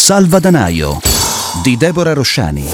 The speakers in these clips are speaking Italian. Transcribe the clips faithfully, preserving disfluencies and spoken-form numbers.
Salvadanaio di Deborah Rosciani.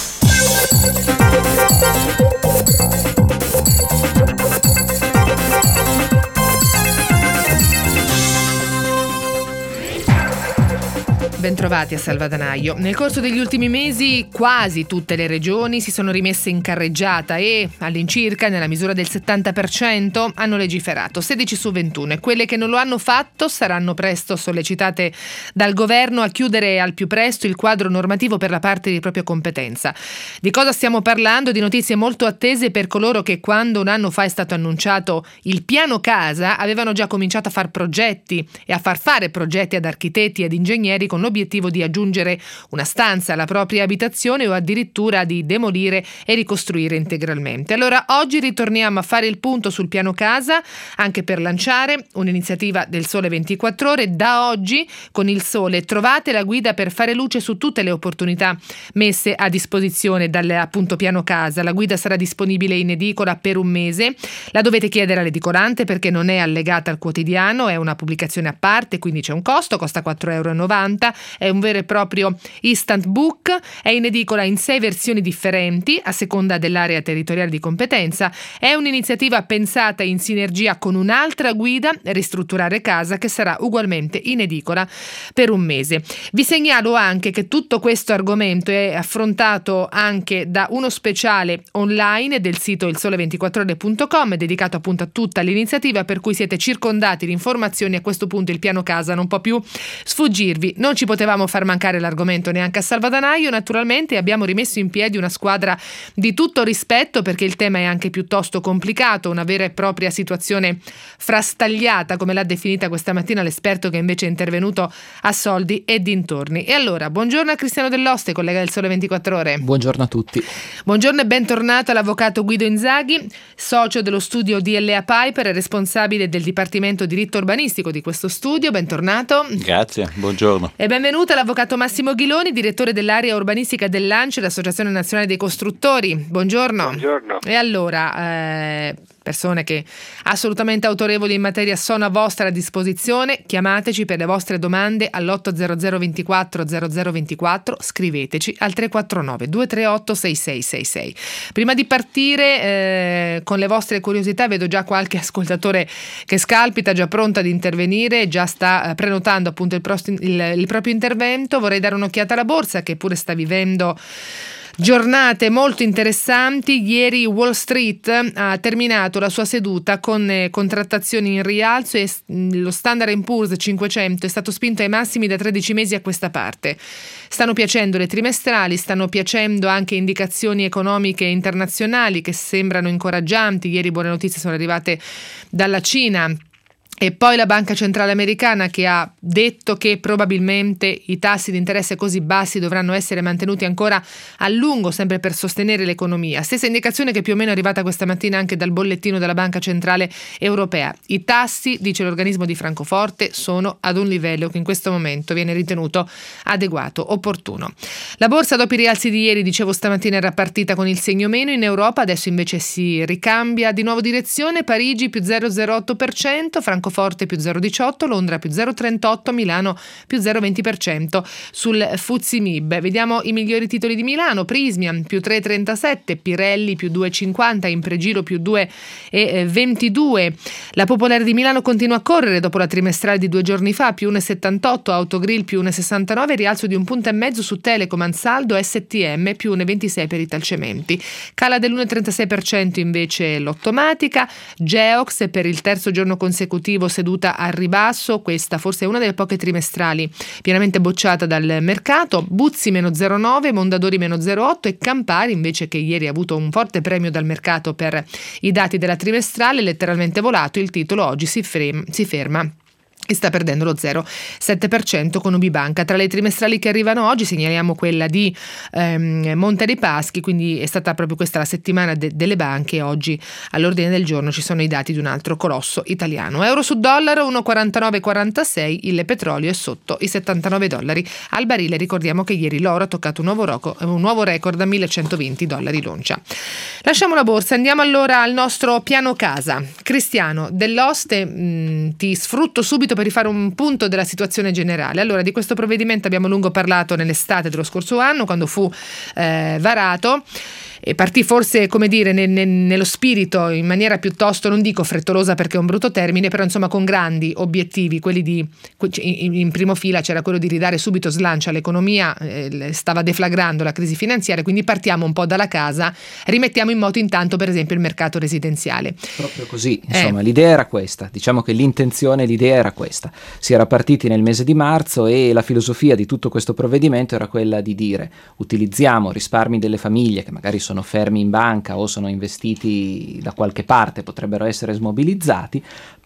Bentrovati a Salvadanaio. Nel corso degli ultimi mesi quasi tutte le regioni si sono rimesse in carreggiata e all'incirca, nella misura del settanta per cento, hanno legiferato, sedici su ventuno, e quelle che non lo hanno fatto saranno presto sollecitate dal governo a chiudere al più presto il quadro normativo per la parte di propria competenza. Di cosa stiamo parlando? Di notizie molto attese per coloro che, quando un anno fa è stato annunciato il piano casa, avevano già cominciato a far progetti e a far fare progetti ad architetti ed ingegneri con l'obiettivo di aggiungere una stanza alla propria abitazione o addirittura di demolire e ricostruire integralmente. Allora oggi ritorniamo a fare il punto sul piano casa, anche per lanciare un'iniziativa del Sole ventiquattro Ore. Da oggi con il Sole trovate la guida per fare luce su tutte le opportunità messe a disposizione dal appunto piano casa. La guida sarà disponibile in edicola per un mese, la dovete chiedere all'edicolante perché non è allegata al quotidiano, è una pubblicazione a parte, quindi c'è un costo, costa quattro virgola novanta euro. È un vero e proprio instant book, è in edicola in sei versioni differenti a seconda dell'area territoriale di competenza. È un'iniziativa pensata in sinergia con un'altra guida, Ristrutturare casa, che sarà ugualmente in edicola per un mese. Vi segnalo anche che tutto questo argomento è affrontato anche da uno speciale online del sito il sole ventiquattro ore punto com, dedicato appunto a tutta l'iniziativa, per cui siete circondati di informazioni. A questo punto il piano casa non può più sfuggirvi. Non ci potevamo far mancare l'argomento neanche a Salvadanaio, naturalmente. Abbiamo rimesso in piedi una squadra di tutto rispetto perché il tema è anche piuttosto complicato, una vera e propria situazione frastagliata, come l'ha definita questa mattina l'esperto che invece è intervenuto a Soldi e dintorni. E allora, buongiorno a Cristiano Dell'Oste, collega del Sole ventiquattro Ore. Buongiorno a tutti. Buongiorno e bentornato all'avvocato Guido Inzaghi, socio dello studio D L A Piper e responsabile del Dipartimento Diritto Urbanistico di questo studio. Bentornato. Grazie, buongiorno. E benvenuto all'avvocato Massimo Ghiloni, direttore dell'area urbanistica dell'ANCE, l'Associazione Nazionale dei Costruttori. Buongiorno. Buongiorno. E allora, eh, persone che assolutamente autorevoli in materia sono a vostra disposizione. Chiamateci per le vostre domande all'otto zero zero ventiquattro zero zero ventiquattro, scriveteci al tre quattro nove due tre otto sei sei sei sei. Prima di partire eh, con le vostre curiosità, vedo già qualche ascoltatore che scalpita, già pronto ad intervenire, già sta eh, prenotando appunto il, prossimo, il, il proprio intervento. Vorrei dare un'occhiata alla borsa, che pure sta vivendo giornate molto interessanti. Ieri Wall Street ha terminato la sua seduta con eh, contrattazioni in rialzo e lo Standard and Poor's cinquecento è stato spinto ai massimi da tredici mesi a questa parte. Stanno piacendo le trimestrali, stanno piacendo anche indicazioni economiche internazionali che sembrano incoraggianti. Ieri buone notizie sono arrivate dalla Cina. E poi la Banca Centrale Americana, che ha detto che probabilmente i tassi di interesse così bassi dovranno essere mantenuti ancora a lungo, sempre per sostenere l'economia. Stessa indicazione che più o meno è arrivata questa mattina anche dal bollettino della Banca Centrale Europea. I tassi, dice l'organismo di Francoforte, sono ad un livello che in questo momento viene ritenuto adeguato, opportuno. La borsa, dopo i rialzi di ieri, dicevo stamattina, era partita con il segno meno in Europa, adesso invece si ricambia di nuovo direzione. Parigi più zero virgola zero otto per cento, Francoforte Forte più zero virgola diciotto, Londra più zero virgola trentotto, Milano più zero virgola venti per cento sul F T S E M I B. Vediamo i migliori titoli di Milano: Prysmian più tre virgola trentasette, Pirelli più due virgola cinquanta, Impregilo più due virgola ventidue. La Popolare di Milano continua a correre dopo la trimestrale di due giorni fa, più uno virgola settantotto, Autogrill più uno virgola sessantanove, rialzo di un punto e mezzo su Telecom, Ansaldo, S T M più uno virgola ventisei per Italcementi. Cala dell'uno virgola trentasei per cento invece l'Ottomatica. Geox per il terzo giorno consecutivo seduta al ribasso, questa forse è una delle poche trimestrali pienamente bocciata dal mercato. Buzzi meno zero virgola nove, Mondadori meno zero virgola otto e Campari, invece, che ieri ha avuto un forte premio dal mercato per i dati della trimestrale, letteralmente volato. Il titolo oggi si, frem- si ferma e sta perdendo lo zero virgola sette per cento con Ubibanca. Tra le trimestrali che arrivano oggi segnaliamo quella di ehm, Monte dei Paschi, quindi è stata proprio questa la settimana de- delle banche. Oggi all'ordine del giorno ci sono i dati di un altro colosso italiano. Euro su dollaro uno virgola quarantanove quarantasei, il petrolio è sotto i settantanove dollari al barile. Ricordiamo che ieri l'oro ha toccato un nuovo, roco, un nuovo record a millecentoventi dollari l'oncia. Lasciamo la borsa, andiamo allora al nostro piano casa. Cristiano Dell'Oste, mh, ti sfrutto subito per per rifare un punto della situazione generale. Allora, di questo provvedimento abbiamo a lungo parlato nell'estate dello scorso anno, quando fu eh, varato. E partì forse, come dire, ne, ne, nello spirito, in maniera piuttosto, non dico frettolosa perché è un brutto termine, però insomma con grandi obiettivi, quelli di, in, in primo fila c'era quello di ridare subito slancio all'economia, eh, stava deflagrando la crisi finanziaria, quindi partiamo un po' dalla casa, rimettiamo in moto intanto per esempio il mercato residenziale. Proprio così, insomma, eh. l'idea era questa, diciamo che l'intenzione, l'idea era questa. Si era partiti nel mese di marzo e la filosofia di tutto questo provvedimento era quella di dire: utilizziamo risparmi delle famiglie che magari sono sono fermi in banca o sono investiti da qualche parte, potrebbero essere smobilizzati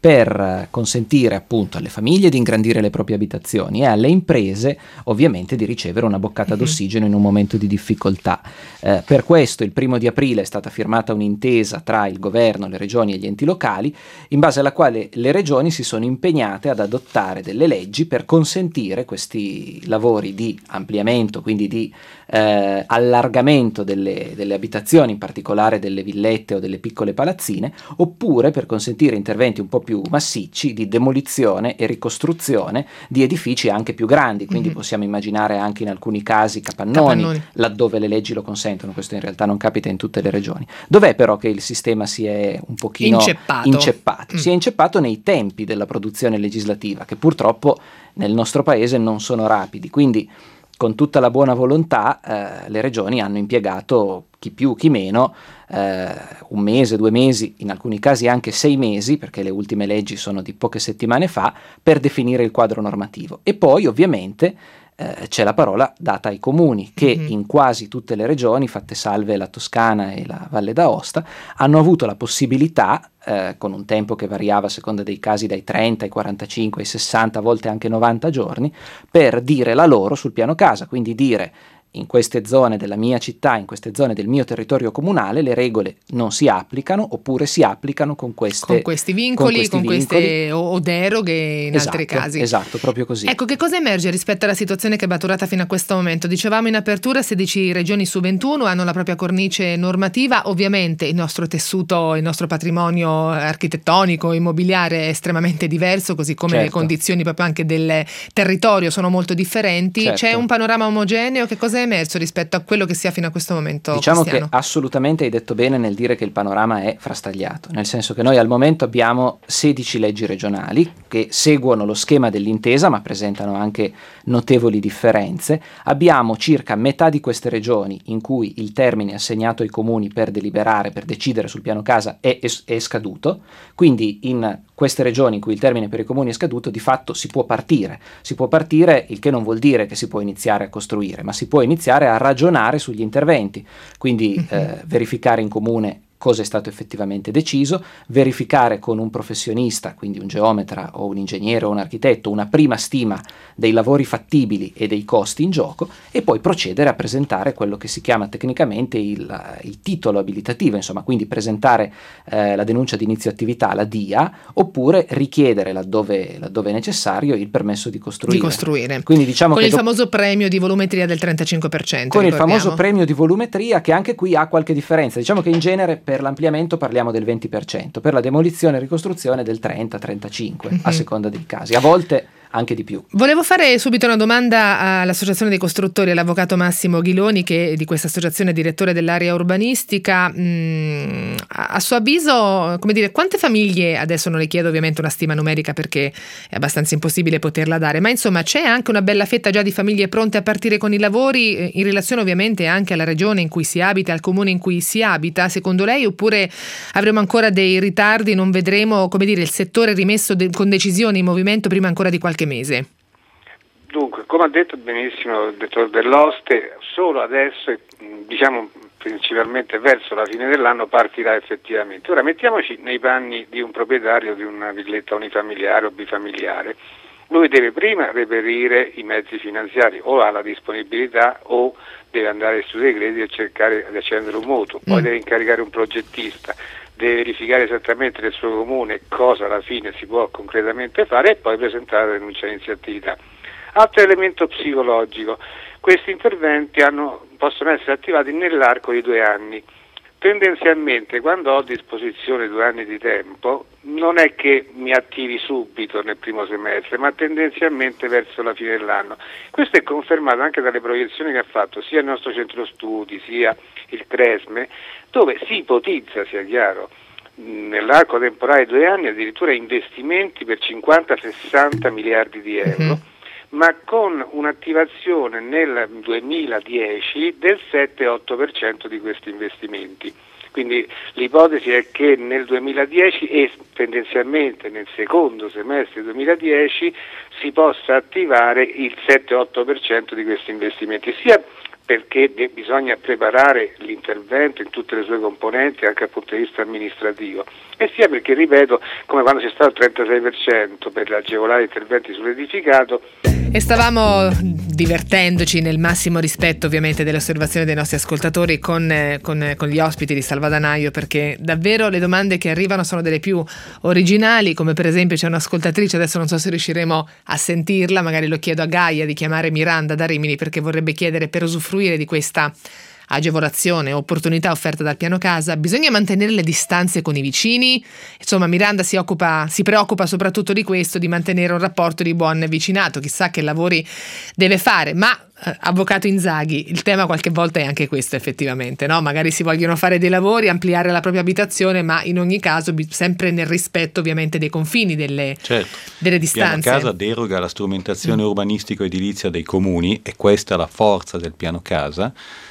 per consentire appunto alle famiglie di ingrandire le proprie abitazioni e alle imprese ovviamente di ricevere una boccata mm-hmm. d'ossigeno in un momento di difficoltà. Eh, per questo il primo di aprile è stata firmata un'intesa tra il governo, le regioni e gli enti locali, in base alla quale le regioni si sono impegnate ad adottare delle leggi per consentire questi lavori di ampliamento, quindi di eh, allargamento delle, delle abitazioni, in particolare delle villette o delle piccole palazzine, oppure per consentire interventi un po' più massicci di demolizione e ricostruzione di edifici anche più grandi, quindi mm-hmm. possiamo immaginare anche in alcuni casi capannoni, capannoni, laddove le leggi lo consentono. Questo in realtà non capita in tutte le regioni. Dov'è però che il sistema si è un pochino inceppato? inceppato? Mm. Si è inceppato nei tempi della produzione legislativa, che purtroppo nel nostro paese non sono rapidi, quindi con tutta la buona volontà eh, le regioni hanno impiegato, chi più chi meno, eh, un mese, due mesi, in alcuni casi anche sei mesi, perché le ultime leggi sono di poche settimane fa, per definire il quadro normativo. E poi ovviamente eh, c'è la parola data ai comuni, che mm-hmm. in quasi tutte le regioni, fatte salve la Toscana e la Valle d'Aosta, hanno avuto la possibilità, eh, con un tempo che variava a seconda dei casi dai trenta ai quarantacinque ai sessanta, a volte anche novanta giorni, per dire la loro sul piano casa, quindi dire: in queste zone della mia città, in queste zone del mio territorio comunale, le regole non si applicano, oppure si applicano con, queste, con questi vincoli, con, questi con vincoli. queste o deroghe in esatto, altri casi. Esatto, proprio così. Ecco, che cosa emerge rispetto alla situazione che è maturata fino a questo momento? Dicevamo in apertura, sedici regioni su ventuno hanno la propria cornice normativa. Ovviamente il nostro tessuto, il nostro patrimonio architettonico, immobiliare è estremamente diverso, così come certo. le condizioni proprio anche del territorio sono molto differenti. Certo. C'è un panorama omogeneo? Che cosa è emerso rispetto a quello che si ha fino a questo momento? Diciamo Cristiano? Che assolutamente hai detto bene nel dire che il panorama è frastagliato, nel senso che noi al momento abbiamo sedici leggi regionali che seguono lo schema dell'intesa ma presentano anche notevoli differenze. Abbiamo circa metà di queste regioni in cui il termine assegnato ai comuni per deliberare, per decidere sul piano casa è, è, è scaduto, quindi in queste regioni in cui il termine per i comuni è scaduto di fatto si può partire, si può partire, il che non vuol dire che si può iniziare a costruire, ma si può iniziare a ragionare sugli interventi, quindi uh-huh. eh, verificare in comune cosa è stato effettivamente deciso, verificare con un professionista, quindi un geometra o un ingegnere o un architetto, una prima stima dei lavori fattibili e dei costi in gioco, e poi procedere a presentare quello che si chiama tecnicamente il, il titolo abilitativo, insomma, quindi presentare eh, la denuncia di inizio attività, la D I A, oppure richiedere laddove, laddove è necessario il permesso di costruire. Di costruire. Quindi diciamo con che il do- famoso premio di volumetria del trentacinque per cento. Con ricordiamo. il famoso premio di volumetria, che anche qui ha qualche differenza. Diciamo che in genere per l'ampliamento parliamo del venti per cento, per la demolizione e ricostruzione del trenta trentacinque, mm-hmm. a seconda dei casi, a volte anche di più. Volevo fare subito una domanda all'Associazione dei Costruttori, all'avvocato Massimo Ghiloni, che di questa associazione è direttore dell'area urbanistica. Mm, a suo avviso, come dire, quante famiglie, adesso non le chiedo ovviamente una stima numerica perché è abbastanza impossibile poterla dare, ma insomma c'è anche una bella fetta già di famiglie pronte a partire con i lavori, in relazione ovviamente anche alla regione in cui si abita, al comune in cui si abita, secondo lei, oppure avremo ancora dei ritardi, non vedremo, come dire, il settore rimesso de- con decisione in movimento prima ancora di qualche mese? Dunque, come ha detto benissimo il dottor Dell'Oste, solo adesso, diciamo principalmente verso la fine dell'anno, partirà effettivamente. Ora mettiamoci nei panni di un proprietario di una villetta unifamiliare o bifamiliare. Lui deve prima reperire i mezzi finanziari, o ha la disponibilità o deve andare su dei crediti e cercare di accendere un mutuo, poi mm. deve incaricare un progettista, deve verificare esattamente nel suo comune cosa alla fine si può concretamente fare e poi presentare la denuncia di iniziativa. Altro elemento psicologico: questi interventi hanno, possono essere attivati nell'arco di due anni, tendenzialmente quando ho a disposizione due anni di tempo non è che mi attivi subito nel primo semestre, ma tendenzialmente verso la fine dell'anno. Questo è confermato anche dalle proiezioni che ha fatto sia il nostro centro studi sia il Cresme, dove si ipotizza, sia chiaro, nell'arco temporale di due anni addirittura investimenti per cinquanta sessanta miliardi di euro, mm-hmm. ma con un'attivazione nel duemiladieci del sette otto per cento di questi investimenti. Quindi l'ipotesi è che nel duemiladieci e tendenzialmente nel secondo semestre duemiladieci si possa attivare il sette otto per cento di questi investimenti, sia perché bisogna preparare l'intervento in tutte le sue componenti anche dal punto di vista amministrativo, e sia perché, ripeto, come quando c'è stato il trentasei per cento per agevolare interventi sull'edificato. E stavamo divertendoci, nel massimo rispetto ovviamente delle osservazioni dei nostri ascoltatori, con, eh, con, con gli ospiti di Salvadanaio, perché davvero le domande che arrivano sono delle più originali, come per esempio c'è un'ascoltatrice, adesso non so se riusciremo a sentirla, magari lo chiedo a Gaia di chiamare Miranda da Rimini, perché vorrebbe chiedere, per usufruire di questa agevolazione, opportunità offerta dal piano casa, bisogna mantenere le distanze con i vicini? Insomma, Miranda si occupa, si preoccupa soprattutto di questo, di mantenere un rapporto di buon vicinato, chissà che lavori deve fare, ma eh, avvocato Inzaghi, il tema qualche volta è anche questo effettivamente, no? Magari si vogliono fare dei lavori, ampliare la propria abitazione, ma in ogni caso sempre nel rispetto ovviamente dei confini, delle, certo. delle distanze. Il piano casa deroga la strumentazione mm. urbanistico-edilizia dei comuni, e questa è la forza del piano casa,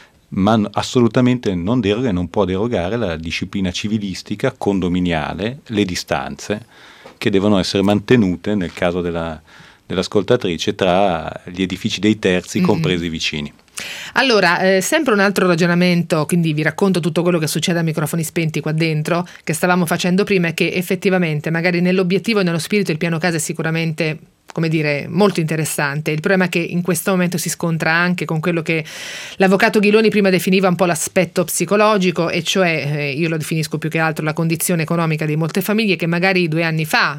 ma assolutamente non deroga e non può derogare la disciplina civilistica, condominiale, le distanze che devono essere mantenute nel caso della, dell'ascoltatrice tra gli edifici dei terzi, mm-hmm. compresi i vicini. Allora, eh, sempre un altro ragionamento, quindi vi racconto tutto quello che succede a microfoni spenti qua dentro, che stavamo facendo prima, è che effettivamente magari nell'obiettivo e nello spirito il piano casa è sicuramente, come dire, molto interessante. Il problema è che in questo momento si scontra anche con quello che l'avvocato Ghiloni prima definiva un po' l'aspetto psicologico, e cioè, eh, io lo definisco più che altro la condizione economica di molte famiglie che magari due anni fa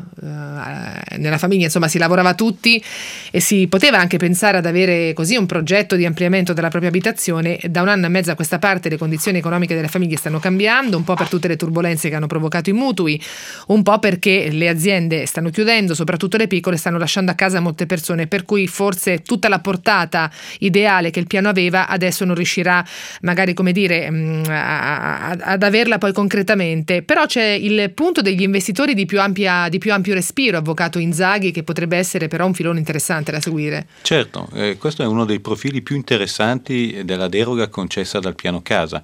eh, nella famiglia insomma si lavorava tutti e si poteva anche pensare ad avere così un progetto di ampliamento della propria abitazione. Da un anno e mezzo a questa parte le condizioni economiche delle famiglie stanno cambiando, un po' per tutte le turbulenze che hanno provocato i mutui, un po' perché le aziende stanno chiudendo, soprattutto le piccole, stanno lasciando a casa molte persone, per cui forse tutta la portata ideale che il piano aveva adesso non riuscirà magari, come dire, a, a, ad averla poi concretamente. Però c'è il punto degli investitori di più ampia, di più ampio respiro, avvocato Inzaghi, che potrebbe essere però un filone interessante da seguire. Certo, eh, questo è uno dei profili più interessanti della deroga concessa dal piano casa.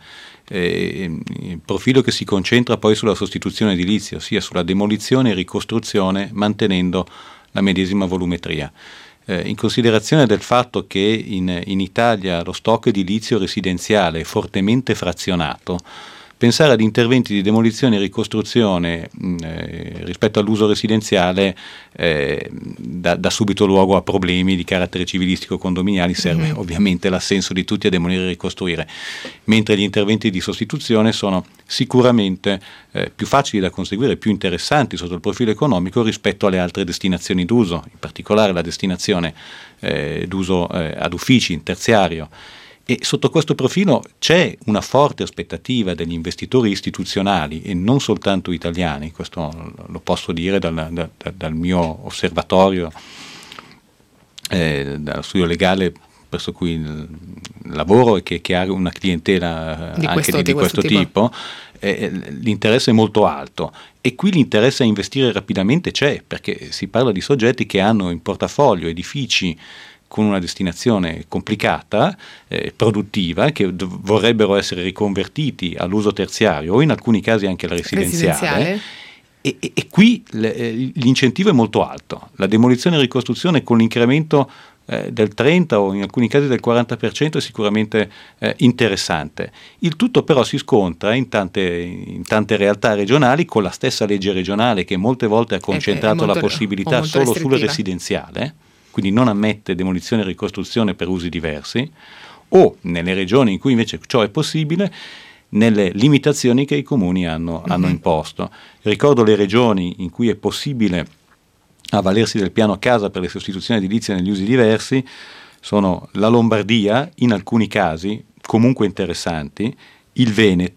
Eh, il profilo che si concentra poi sulla sostituzione edilizia, ossia sulla demolizione e ricostruzione mantenendo la medesima volumetria. Eh, in considerazione del fatto che in, in Italia lo stock edilizio residenziale è fortemente frazionato, pensare ad interventi di demolizione e ricostruzione mh, eh, rispetto all'uso residenziale eh, dà, dà subito luogo a problemi di carattere civilistico condominiali. Serve mm-hmm. ovviamente l'assenso di tutti a demolire e ricostruire, mentre gli interventi di sostituzione sono sicuramente eh, più facili da conseguire, più interessanti sotto il profilo economico rispetto alle altre destinazioni d'uso, in particolare la destinazione eh, d'uso eh, ad uffici, in terziario. E sotto questo profilo c'è una forte aspettativa degli investitori istituzionali e non soltanto italiani, questo lo posso dire dal, da, dal mio osservatorio, eh, dallo studio legale presso cui lavoro e che, che ha una clientela di anche questo, di, di questo, questo tipo, tipo eh, l'interesse è molto alto, e qui l'interesse a investire rapidamente c'è, perché si parla di soggetti che hanno in portafoglio edifici con una destinazione complicata, eh, produttiva, che d- vorrebbero essere riconvertiti all'uso terziario o in alcuni casi anche al residenziale. residenziale. E, e, e qui l- l'incentivo è molto alto. La demolizione e ricostruzione con l'incremento eh, del trenta o in alcuni casi del quaranta per cento è sicuramente eh, interessante. Il tutto però si scontra in tante, in tante realtà regionali con la stessa legge regionale che molte volte ha concentrato molto, la possibilità solo sul residenziale, quindi non ammette demolizione e ricostruzione per usi diversi, o nelle regioni in cui invece ciò è possibile, nelle limitazioni che i comuni hanno, mm-hmm. hanno imposto. Ricordo le regioni in cui è possibile avvalersi del piano casa per le sostituzioni edilizie negli usi diversi sono la Lombardia, in alcuni casi comunque interessanti, il Veneto,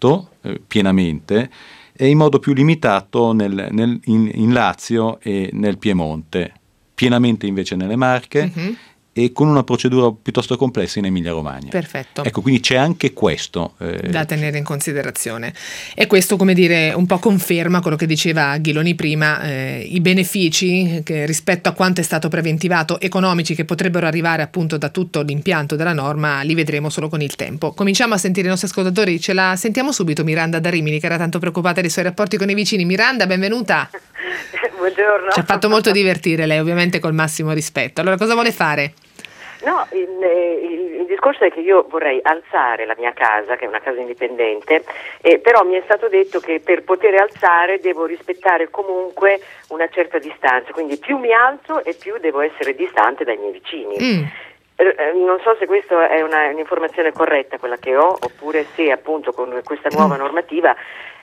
eh, pienamente e in modo più limitato nel, nel, in, in Lazio e nel Piemonte, pienamente invece nelle Marche, mm-hmm. e con una procedura piuttosto complessa in Emilia-Romagna. Perfetto. Ecco, quindi c'è anche questo eh, da tenere in considerazione. E questo, come dire, un po' conferma quello che diceva Ghiloni prima, eh, i benefici che rispetto a quanto è stato preventivato, economici, che potrebbero arrivare appunto da tutto l'impianto della norma, li vedremo solo con il tempo. Cominciamo a sentire i nostri ascoltatori, ce la sentiamo subito Miranda da Rimini, che era tanto preoccupata dei suoi rapporti con i vicini. Miranda, benvenuta. Buongiorno. Ci ha fatto molto divertire lei, ovviamente col massimo rispetto. Allora, cosa vuole fare? No, il, il, il discorso è che io vorrei alzare la mia casa, che è una casa indipendente, eh, però mi è stato detto che per poter alzare devo rispettare comunque una certa distanza, quindi più mi alzo e più devo essere distante dai miei vicini. Mm. Non so se questa è una, un'informazione corretta quella che ho, oppure se appunto con questa nuova normativa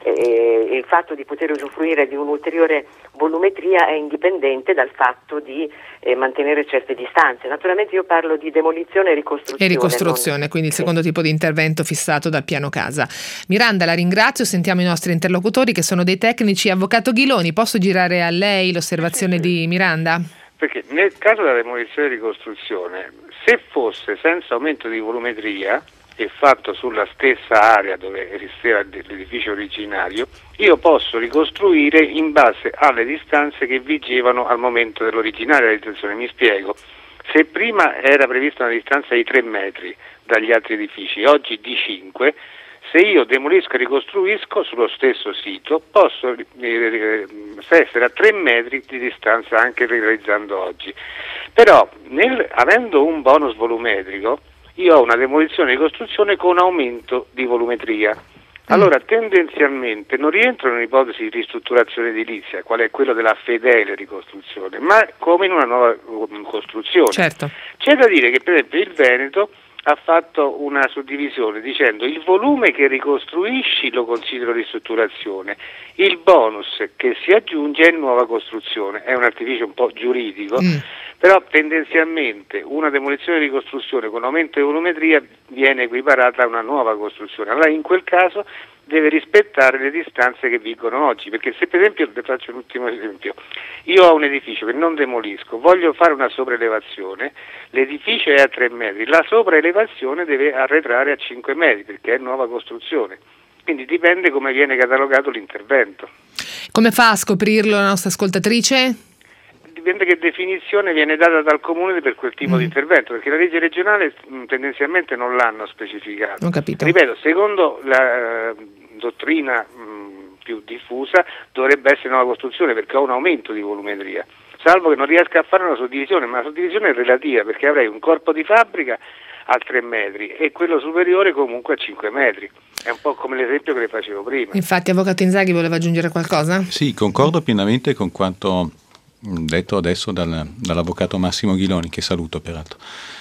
eh, il fatto di poter usufruire di un'ulteriore volumetria è indipendente dal fatto di eh, mantenere certe distanze. Naturalmente io parlo di demolizione e ricostruzione. E ricostruzione, non... quindi il secondo sì. tipo di intervento fissato dal piano casa. Miranda, la ringrazio, sentiamo i nostri interlocutori che sono dei tecnici. Avvocato Ghiloni, posso girare a lei l'osservazione sì, sì. di Miranda? Perché nel caso della demolizione e ricostruzione, se fosse senza aumento di volumetria e fatto sulla stessa area dove esisteva l'edificio originario, io posso ricostruire in base alle distanze che vigevano al momento dell'originaria realizzazione. Mi spiego. Se prima era prevista una distanza di tre metri dagli altri edifici, oggi di cinque, se io demolisco e ricostruisco sullo stesso sito posso eh, essere a tre metri di distanza anche realizzando oggi. Però nel, avendo un bonus volumetrico io ho una demolizione e ricostruzione con aumento di volumetria. Allora tendenzialmente non rientro in un'ipotesi di ristrutturazione edilizia, qual è quello della fedele ricostruzione, ma come in una nuova costruzione. Certo. C'è da dire che per esempio il Veneto ha fatto una suddivisione dicendo il volume che ricostruisci lo considero ristrutturazione, il bonus che si aggiunge è nuova costruzione. È un artificio un po' giuridico, mm. però tendenzialmente una demolizione e ricostruzione con aumento di volumetria viene equiparata a una nuova costruzione. Allora in quel caso deve rispettare le distanze che vigono oggi, perché se per esempio, le faccio un ultimo esempio, io ho un edificio che non demolisco, voglio fare una sopraelevazione, l'edificio è a tre metri, la sopraelevazione deve arretrare a cinque metri perché è nuova costruzione, quindi dipende come viene catalogato l'intervento. Come fa a scoprirlo la nostra ascoltatrice? Dipende che definizione viene data dal comune per quel tipo mm. di intervento, perché la legge regionale mh, tendenzialmente non l'hanno specificato. Ho capito. Ripeto, secondo la uh, dottrina mh, più diffusa dovrebbe essere nuova costruzione perché ho un aumento di volumetria, salvo che non riesca a fare una suddivisione, ma la suddivisione è relativa perché avrei un corpo di fabbrica a tre metri e quello superiore comunque a cinque metri. È un po' come l'esempio che le facevo prima. Infatti, Avvocato Inzaghi, voleva aggiungere qualcosa? Sì, concordo pienamente con quanto detto adesso dal, dall'avvocato Massimo Ghiloni, che saluto peraltro,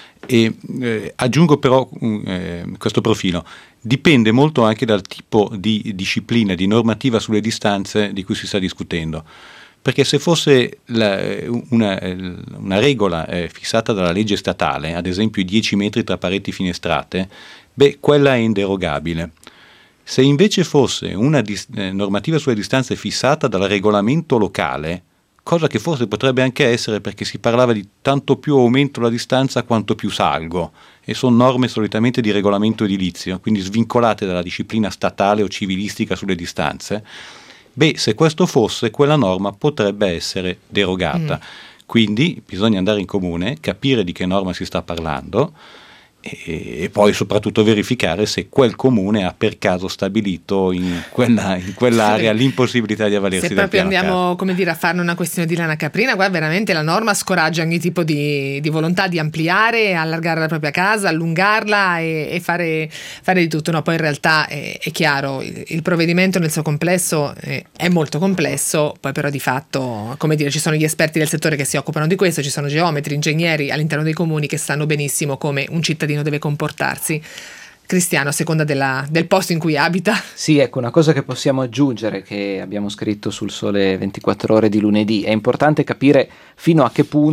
e eh, aggiungo però eh, questo profilo. Dipende molto anche dal tipo di disciplina, di normativa sulle distanze di cui si sta discutendo, perché se fosse la, una, una regola eh, fissata dalla legge statale, ad esempio i dieci metri tra pareti finestrate, beh, quella è inderogabile. Se invece fosse una dis- eh, normativa sulle distanze fissata dal regolamento locale, cosa che forse potrebbe anche essere perché si parlava di tanto più aumento la distanza quanto più salgo, e sono norme solitamente di regolamento edilizio, quindi svincolate dalla disciplina statale o civilistica sulle distanze, beh, se questo fosse, quella norma potrebbe essere derogata. Mm. Quindi bisogna andare in comune, capire di che norma si sta parlando, e, e poi soprattutto verificare se quel comune ha per caso stabilito in, quella, in quell'area l'impossibilità di avvalersi se del piano proprio andiamo casa. Come dire, a farne una questione di lana caprina, qua veramente la norma scoraggia ogni tipo di, di volontà di ampliare, allargare la propria casa, allungarla e, e fare, fare di tutto. No, poi in realtà è, è chiaro, il, il provvedimento nel suo complesso è, è molto complesso, poi però di fatto, come dire, ci sono gli esperti del settore che si occupano di questo, ci sono geometri, ingegneri all'interno dei comuni che sanno benissimo come un cittadino deve comportarsi. Cristiano, a seconda della, del posto in cui abita. Sì, ecco, una cosa che possiamo aggiungere, che abbiamo scritto sul Sole ventiquattro Ore di lunedì, è importante capire fino a che punto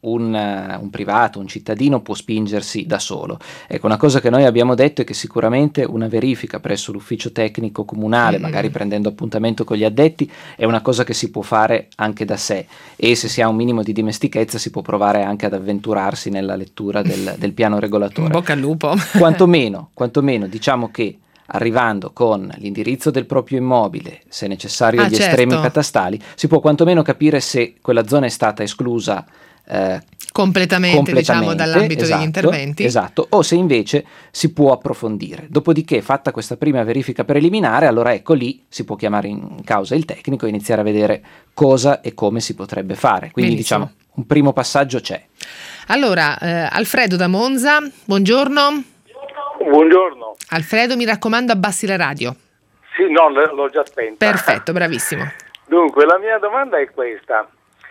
un, uh, un privato, un cittadino può spingersi da solo. Ecco, una cosa che noi abbiamo detto è che sicuramente una verifica presso l'ufficio tecnico comunale, mm-hmm. magari prendendo appuntamento con gli addetti, è una cosa che si può fare anche da sé, e se si ha un minimo di dimestichezza si può provare anche ad avventurarsi nella lettura del, del piano regolatore. In bocca al lupo. Quantomeno, quantomeno diciamo che arrivando con l'indirizzo del proprio immobile, se necessario ah, gli certo. estremi catastali, si può quantomeno capire se quella zona è stata esclusa eh, completamente, completamente diciamo, dall'ambito esatto, degli interventi. Esatto, o se invece si può approfondire. Dopodiché, fatta questa prima verifica preliminare, allora ecco lì si può chiamare in causa il tecnico e iniziare a vedere cosa e come si potrebbe fare. Quindi Benissimo. diciamo un primo passaggio c'è. Allora, eh, Alfredo da Monza, buongiorno. Buongiorno. Alfredo, mi raccomando, abbassi la radio. Sì, no, l'ho già spenta. Perfetto, bravissimo. Dunque, la mia domanda è questa.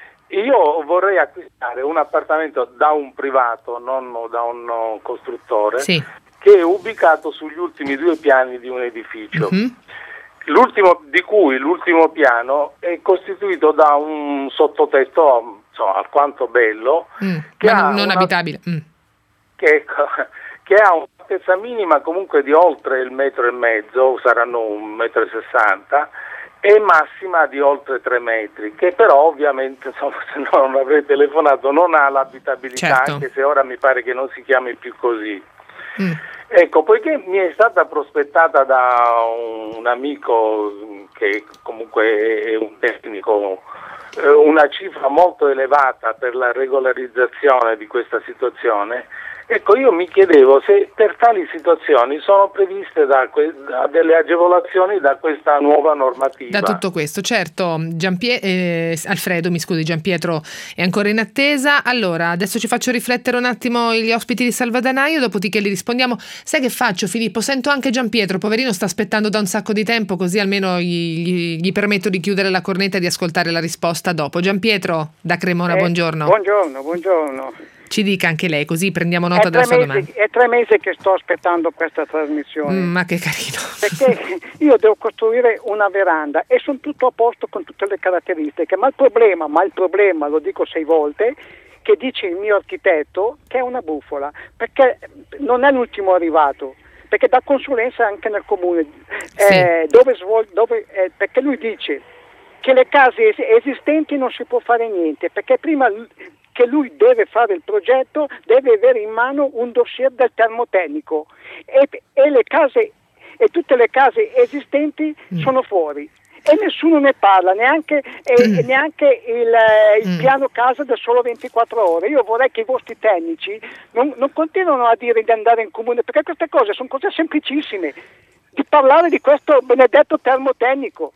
Io vorrei acquistare un appartamento da un privato, non da un costruttore, sì. che è ubicato sugli ultimi due piani di un edificio. Mm-hmm. L'ultimo, di cui l'ultimo piano è costituito da un sottotetto, insomma, alquanto bello, mm, che ma ha non, non una, abitabile. Mm. Che, che ha un'altezza minima comunque di oltre il metro e mezzo, saranno un metro e sessanta, e massima di oltre tre metri, che però ovviamente, insomma, se non avrei telefonato, non ha l'abitabilità, certo. Anche se ora mi pare che non si chiami più così. Mm. Ecco, poiché mi è stata prospettata da un amico che comunque è un tecnico, eh, una cifra molto elevata per la regolarizzazione di questa situazione, ecco, io mi chiedevo se per tali situazioni sono previste da que- da delle agevolazioni da questa nuova normativa. Da tutto questo, certo. Giampie- eh, Alfredo, mi scusi, Giampietro è ancora in attesa. Allora, adesso ci faccio riflettere un attimo gli ospiti di Salvadanaio, dopodiché li rispondiamo. Sai che faccio, Filippo? Sento anche Giampietro, poverino, sta aspettando da un sacco di tempo, così almeno gli, gli, gli permetto di chiudere la cornetta e di ascoltare la risposta dopo. Giampietro, da Cremona, eh, buongiorno. Buongiorno, buongiorno. Ci dica anche lei, così prendiamo nota della sua mesi, domanda. È tre mesi che sto aspettando questa trasmissione. Mm, ma che carino. Perché io devo costruire una veranda e sono tutto a posto con tutte le caratteristiche, ma il problema, ma il problema, lo dico sei volte, che dice il mio architetto che è una bufala, perché non è l'ultimo arrivato, perché dà consulenza anche nel comune, sì. eh, dove svol- dove, eh, perché lui dice che le case es- esistenti non si può fare niente, perché prima che lui deve fare il progetto deve avere in mano un dossier del termotecnico e, e le case e tutte le case esistenti mm. sono fuori e nessuno ne parla, neanche, mm. e, neanche il, il mm. piano casa da solo ventiquattro ore. Io vorrei che i vostri tecnici non, non continuino a dire di andare in comune, perché queste cose sono cose semplicissime, di parlare di questo benedetto termotecnico.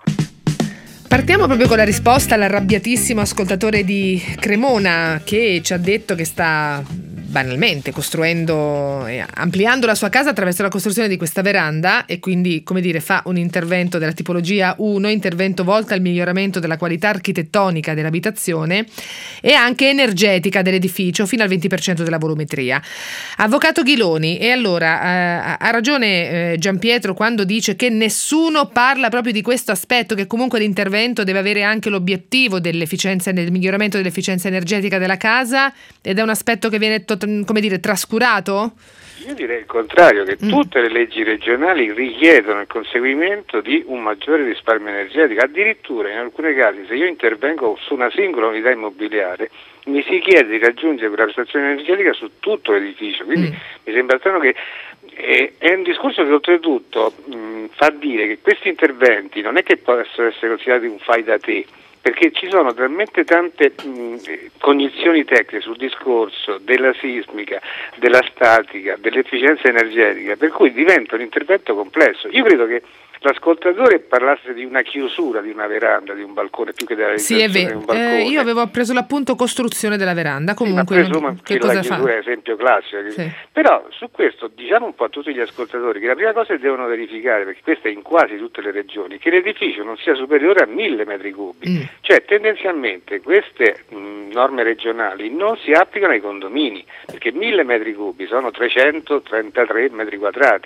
Partiamo proprio con la risposta all'arrabbiatissimo ascoltatore di Cremona, che ci ha detto che sta banalmente costruendo e ampliando la sua casa attraverso la costruzione di questa veranda e quindi, come dire, fa un intervento della tipologia uno, intervento volto al miglioramento della qualità architettonica dell'abitazione e anche energetica dell'edificio fino al venti per cento della volumetria. Avvocato Ghiloni, e allora eh, ha ragione eh, Giampietro quando dice che nessuno parla proprio di questo aspetto, che comunque l'intervento deve avere anche l'obiettivo dell'efficienza, del miglioramento dell'efficienza energetica della casa, ed è un aspetto che viene tot- come dire, trascurato? Io direi il contrario, che mm. tutte le leggi regionali richiedono il conseguimento di un maggiore risparmio energetico. Addirittura in alcuni casi, se io intervengo su una singola unità immobiliare, mi si chiede di raggiungere quella prestazione energetica su tutto l'edificio. Quindi mm. mi sembra strano che è, è un discorso che oltretutto mh, fa dire che questi interventi non è che possono essere considerati un fai da te, perché ci sono talmente tante mh, cognizioni tecniche sul discorso della sismica, della statica, dell'efficienza energetica, per cui diventa un intervento complesso. Io credo che l'ascoltatore parlasse di una chiusura di una veranda, di un balcone, più che della realizzazione sì, è vero. di un balcone. Eh, io avevo preso l'appunto costruzione della veranda, comunque sì, ma non, che che cosa la chiusura fa? è esempio classico. Sì. Però su questo diciamo un po' a tutti gli ascoltatori che la prima cosa che devono verificare, perché questa è in quasi tutte le regioni, che l'edificio non sia superiore a mille metri cubi. Mm. Cioè tendenzialmente queste mh, norme regionali non si applicano ai condomini, perché mille metri cubi sono trecentotrentatré metri quadrati.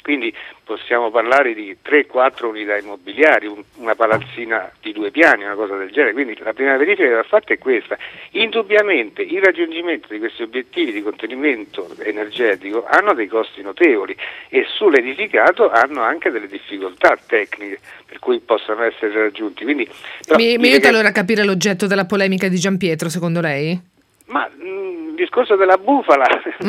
Quindi possiamo parlare di tre quattro unità immobiliari, un, una palazzina di due piani, una cosa del genere. Quindi la prima verifica che va fatta è questa. Indubbiamente il raggiungimento di questi obiettivi di contenimento energetico hanno dei costi notevoli e sull'edificato hanno anche delle difficoltà tecniche per cui possano essere raggiunti. Quindi, no, mi mi aiuta che... allora a capire l'oggetto della polemica di Gianpietro, secondo lei? Ma il discorso della bufala,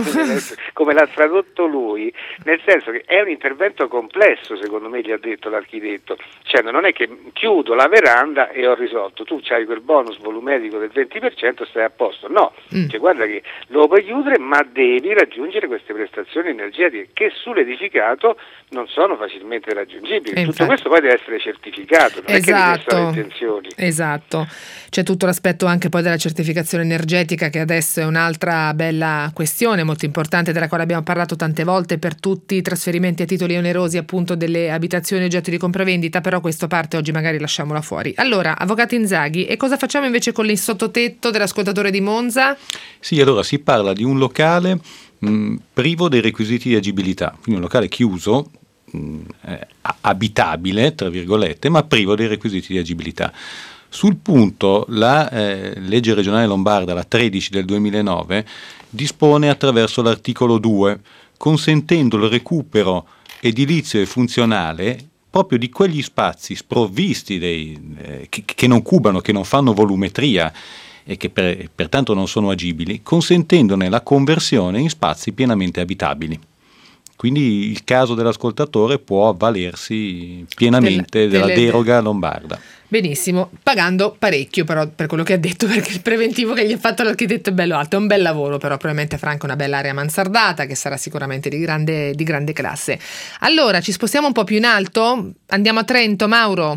come l'ha tradotto lui, nel senso che è un intervento complesso, secondo me, gli ha detto l'architetto, cioè non è che chiudo la veranda e ho risolto, tu c'hai quel bonus volumerico del venti per cento, stai a posto, no, mm. cioè guarda che lo puoi chiudere ma devi raggiungere queste prestazioni energetiche che sull'edificato non sono facilmente raggiungibili, tutto infatti. Questo poi deve essere certificato, non esatto. è che devi essere intenzioni. Esatto, c'è tutto l'aspetto anche poi della certificazione energetica che adesso è un'altra bella questione molto importante della quale abbiamo parlato tante volte per tutti i trasferimenti a titoli onerosi appunto delle abitazioni oggetto di compravendita, però questa parte oggi magari lasciamola fuori. Allora, avvocato Inzaghi, e cosa facciamo invece con il sottotetto dell'ascoltatore di Monza? Sì, allora si parla di un locale mh, privo dei requisiti di agibilità, quindi un locale chiuso, mh, eh, abitabile, tra virgolette, ma privo dei requisiti di agibilità. Sul punto la eh, legge regionale lombarda, la tredici del duemilanove, dispone attraverso l'articolo due, consentendo il recupero edilizio e funzionale proprio di quegli spazi sprovvisti dei, eh, che, che non cubano, che non fanno volumetria e che per, pertanto non sono agibili, consentendone la conversione in spazi pienamente abitabili. Quindi il caso dell'ascoltatore può avvalersi pienamente Del, della delle... deroga lombarda. Benissimo, pagando parecchio però per quello che ha detto, perché il preventivo che gli ha fatto l'architetto è bello alto, è un bel lavoro, però probabilmente Franco una bella area mansardata che sarà sicuramente di grande, di grande classe. Allora, ci spostiamo un po' più in alto, andiamo a Trento, Mauro.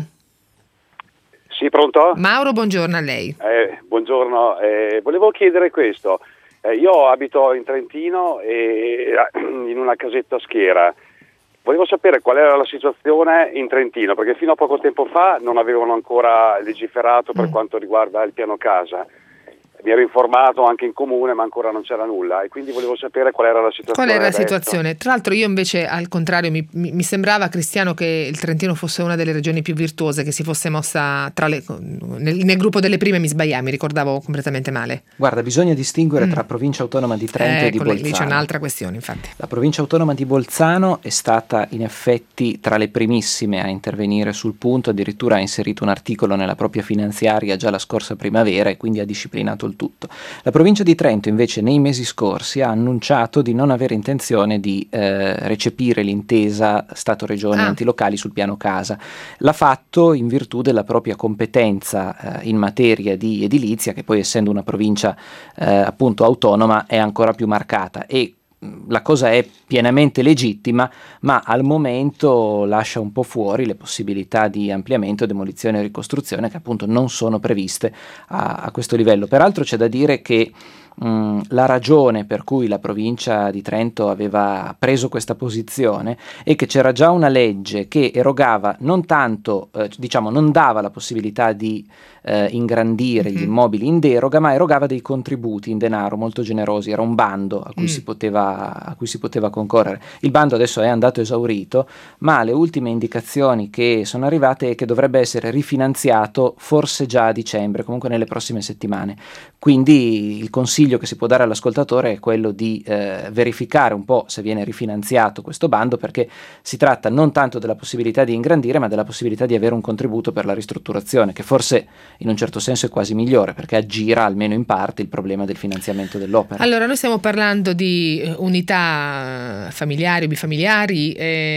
Sì, pronto? Mauro, buongiorno a lei. Eh, buongiorno, eh, volevo chiedere questo, eh, io abito in Trentino e in una casetta a Schiera. Volevo sapere qual era la situazione in Trentino, perché fino a poco tempo fa non avevano ancora legiferato per mm. quanto riguarda il piano casa. Mi ero informato anche in comune, ma ancora non c'era nulla, e quindi volevo sapere qual era la situazione. Qual era la adesso. situazione? Tra l'altro io invece, al contrario, mi, mi, mi sembrava, Cristiano, che il Trentino fosse una delle regioni più virtuose, che si fosse mossa tra le, nel, nel gruppo delle prime. Mi sbagliai, mi ricordavo completamente male. Guarda, bisogna distinguere mm. tra provincia autonoma di Trento eh, e di Bolzano. Lì c'è un'altra questione, infatti. La provincia autonoma di Bolzano è stata in effetti tra le primissime a intervenire sul punto, addirittura ha inserito un articolo nella propria finanziaria già la scorsa primavera e quindi ha disciplinato il tutto. La provincia di Trento invece nei mesi scorsi ha annunciato di non avere intenzione di eh, recepire l'intesa Stato-Regioni ah. enti locali sul piano casa. L'ha fatto in virtù della propria competenza eh, in materia di edilizia, che poi essendo una provincia eh, appunto autonoma è ancora più marcata, e la cosa è pienamente legittima, ma al momento lascia un po' fuori le possibilità di ampliamento, demolizione e ricostruzione che appunto non sono previste a, a questo livello. Peraltro c'è da dire che mh, la ragione per cui la provincia di Trento aveva preso questa posizione è che c'era già una legge che erogava non tanto, eh, diciamo non dava la possibilità di eh, ingrandire mm-hmm. gli immobili in deroga, ma erogava dei contributi in denaro molto generosi. Era un bando a cui, mm. si poteva, a cui si poteva concorrere. Il bando adesso è andato esaurito, ma le ultime indicazioni che sono arrivate è che dovrebbe essere rifinanziato forse già a dicembre, comunque nelle prossime settimane. Quindi il consiglio che si può dare all'ascoltatore è quello di eh, verificare un po' se viene rifinanziato questo bando, perché si tratta non tanto della possibilità di ingrandire, ma della possibilità di avere un contributo per la ristrutturazione, che forse in un certo senso è quasi migliore, perché aggira almeno in parte il problema del finanziamento dell'opera. Allora, noi stiamo parlando di unità familiari o bifamiliari,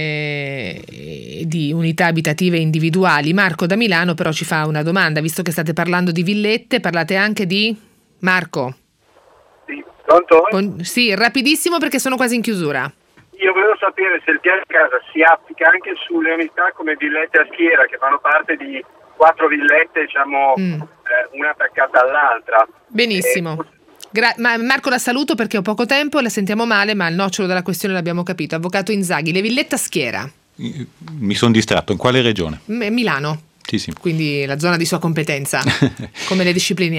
eh, di unità abitative individuali. Marco da Milano però ci fa una domanda, visto che state parlando di villette, parlate anche di... Marco? Sì, pronto? Con... Sì, rapidissimo perché sono quasi in chiusura. Io volevo sapere se il piano casa si applica anche sulle unità come villette a schiera, che fanno parte di quattro villette, diciamo, mm. eh, una attaccata all'altra. Benissimo. Eh, Gra- ma Marco la saluto perché ho poco tempo, la sentiamo male, ma il nocciolo della questione l'abbiamo capito. Avvocato Inzaghi, le villette a schiera. Mi sono distratto, in quale regione? M- Milano. Sì, sì. Quindi la zona di sua competenza. Come le discipliniamo?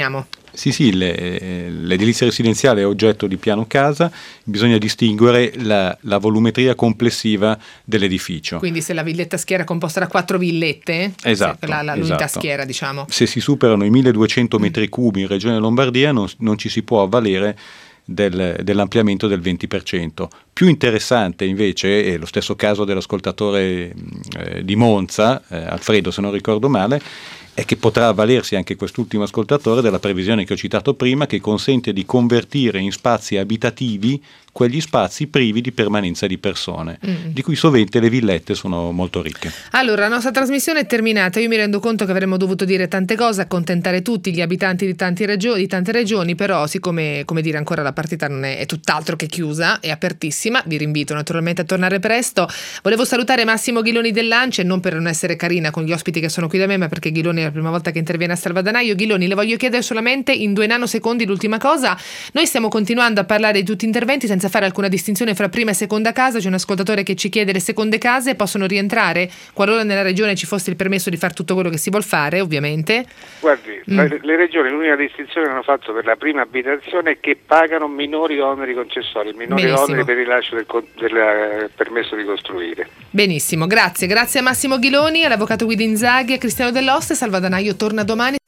Sì, sì, le, l'edilizia residenziale è oggetto di piano casa, bisogna distinguere la, la volumetria complessiva dell'edificio. Quindi se la villetta schiera è composta da quattro villette, esatto, la, la, l'unità esatto. schiera, diciamo. Se si superano i milleduecento metri cubi in Regione Lombardia non, non ci si può avvalere del, dell'ampliamento del venti per cento. Più interessante invece è lo stesso caso dell'ascoltatore eh, di Monza, eh, Alfredo se non ricordo male, è che potrà avvalersi anche quest'ultimo ascoltatore della previsione che ho citato prima, che consente di convertire in spazi abitativi quegli spazi privi di permanenza di persone, mm. di cui sovente le villette sono molto ricche. Allora, la nostra trasmissione è terminata. Io mi rendo conto che avremmo dovuto dire tante cose, accontentare tutti gli abitanti di, tanti regio- di tante regioni, però siccome, come dire, ancora la partita non è, è tutt'altro che chiusa, è apertissima, vi rinvito naturalmente a tornare presto. Volevo salutare Massimo Ghiloni dell'Ance, non per non essere carina con gli ospiti che sono qui da me, ma perché Ghiloni è la prima volta che interviene a Salvadanaio. Ghiloni, le voglio chiedere solamente in due nanosecondi l'ultima cosa. Noi stiamo continuando a parlare di tutti interventi senza fare alcuna distinzione fra prima e seconda casa. C'è un ascoltatore che ci chiede: le seconde case possono rientrare qualora nella regione ci fosse il permesso di fare tutto quello che si vuol fare, ovviamente? Guardi, mm. le, le regioni l'unica distinzione che hanno fatto per la prima abitazione è che pagano minori oneri concessori, minori Benissimo. oneri per il rilascio del, del eh, permesso di costruire. Benissimo, grazie. Grazie a Massimo Ghiloni, all'avvocato Guido Inzaghi, a Cristiano Dell'Oste. Salvadanaio torna domani.